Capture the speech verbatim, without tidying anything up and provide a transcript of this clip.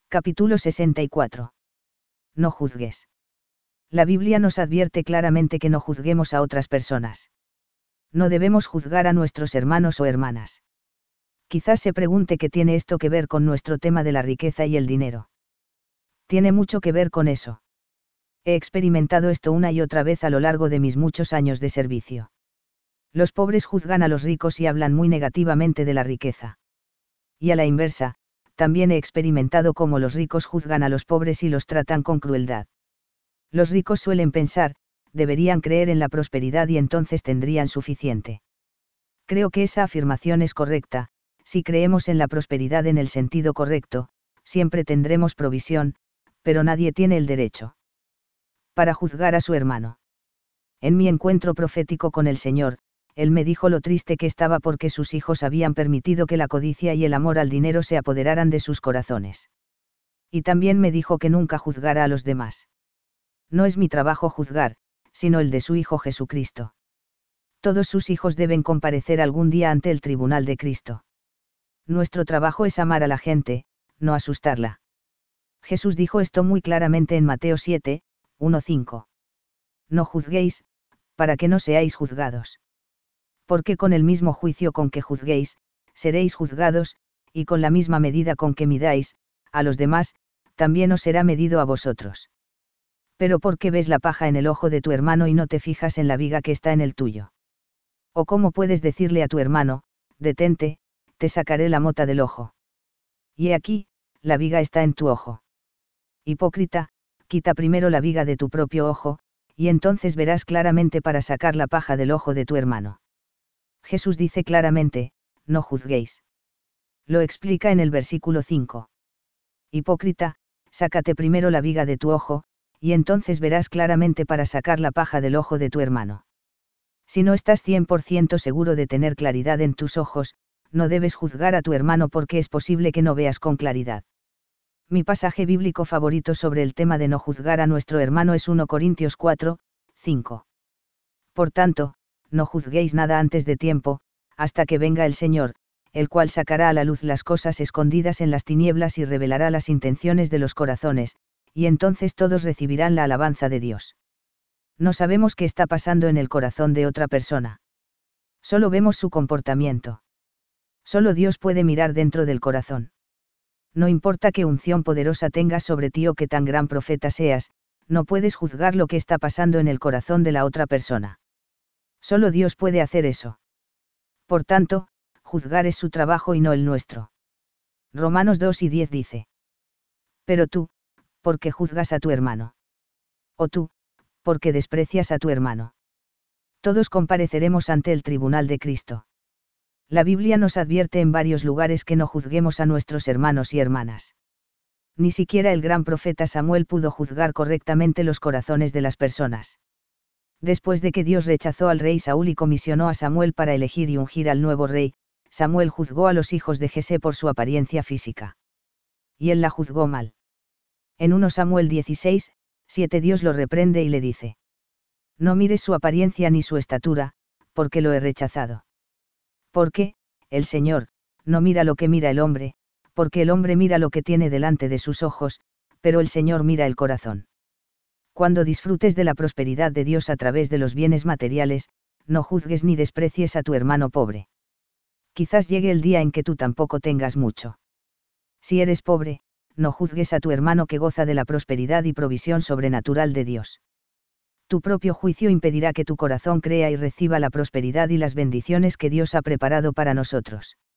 Capítulo sesenta y cuatro. No juzgues. La Biblia nos advierte claramente que no juzguemos a otras personas. No debemos juzgar a nuestros hermanos o hermanas. Quizás se pregunte qué tiene esto que ver con nuestro tema de la riqueza y el dinero. Tiene mucho que ver con eso. He experimentado esto una y otra vez a lo largo de mis muchos años de servicio. Los pobres juzgan a los ricos y hablan muy negativamente de la riqueza. Y a la inversa, también he experimentado cómo los ricos juzgan a los pobres y los tratan con crueldad. Los ricos suelen pensar, deberían creer en la prosperidad y entonces tendrían suficiente. Creo que esa afirmación es correcta. Si creemos en la prosperidad en el sentido correcto, siempre tendremos provisión, pero nadie tiene el derecho para juzgar a su hermano. En mi encuentro profético con el Señor, Él me dijo lo triste que estaba porque sus hijos habían permitido que la codicia y el amor al dinero se apoderaran de sus corazones. Y también me dijo que nunca juzgara a los demás. No es mi trabajo juzgar, sino el de su Hijo Jesucristo. Todos sus hijos deben comparecer algún día ante el tribunal de Cristo. Nuestro trabajo es amar a la gente, no asustarla. Jesús dijo esto muy claramente en Mateo siete, uno a cinco. No juzguéis, para que no seáis juzgados. Porque con el mismo juicio con que juzguéis, seréis juzgados, y con la misma medida con que midáis, a los demás, también os será medido a vosotros. Pero ¿por qué ves la paja en el ojo de tu hermano y no te fijas en la viga que está en el tuyo? ¿O cómo puedes decirle a tu hermano, detente, te sacaré la mota del ojo? Y he aquí, la viga está en tu ojo. Hipócrita, quita primero la viga de tu propio ojo, y entonces verás claramente para sacar la paja del ojo de tu hermano. Jesús dice claramente, no juzguéis. Lo explica en el versículo cinco. Hipócrita, sácate primero la viga de tu ojo, y entonces verás claramente para sacar la paja del ojo de tu hermano. Si no estás cien por ciento seguro de tener claridad en tus ojos, no debes juzgar a tu hermano porque es posible que no veas con claridad. Mi pasaje bíblico favorito sobre el tema de no juzgar a nuestro hermano es primera Corintios cuatro, cinco. Por tanto, no juzguéis nada antes de tiempo, hasta que venga el Señor, el cual sacará a la luz las cosas escondidas en las tinieblas y revelará las intenciones de los corazones, y entonces todos recibirán la alabanza de Dios. No sabemos qué está pasando en el corazón de otra persona. Solo vemos su comportamiento. Solo Dios puede mirar dentro del corazón. No importa qué unción poderosa tengas sobre ti o qué tan gran profeta seas, no puedes juzgar lo que está pasando en el corazón de la otra persona. Solo Dios puede hacer eso. Por tanto, juzgar es su trabajo y no el nuestro. Romanos dos y diez dice. Pero tú, ¿por qué juzgas a tu hermano? O tú, ¿por qué desprecias a tu hermano? Todos compareceremos ante el tribunal de Cristo. La Biblia nos advierte en varios lugares que no juzguemos a nuestros hermanos y hermanas. Ni siquiera el gran profeta Samuel pudo juzgar correctamente los corazones de las personas. Después de que Dios rechazó al rey Saúl y comisionó a Samuel para elegir y ungir al nuevo rey, Samuel juzgó a los hijos de Jesé por su apariencia física. Y él la juzgó mal. En primera Samuel dieciséis, siete Dios lo reprende y le dice: no mires su apariencia ni su estatura, porque lo he rechazado. Porque, el Señor, no mira lo que mira el hombre, porque el hombre mira lo que tiene delante de sus ojos, pero el Señor mira el corazón. Cuando disfrutes de la prosperidad de Dios a través de los bienes materiales, no juzgues ni desprecies a tu hermano pobre. Quizás llegue el día en que tú tampoco tengas mucho. Si eres pobre, no juzgues a tu hermano que goza de la prosperidad y provisión sobrenatural de Dios. Tu propio juicio impedirá que tu corazón crea y reciba la prosperidad y las bendiciones que Dios ha preparado para nosotros.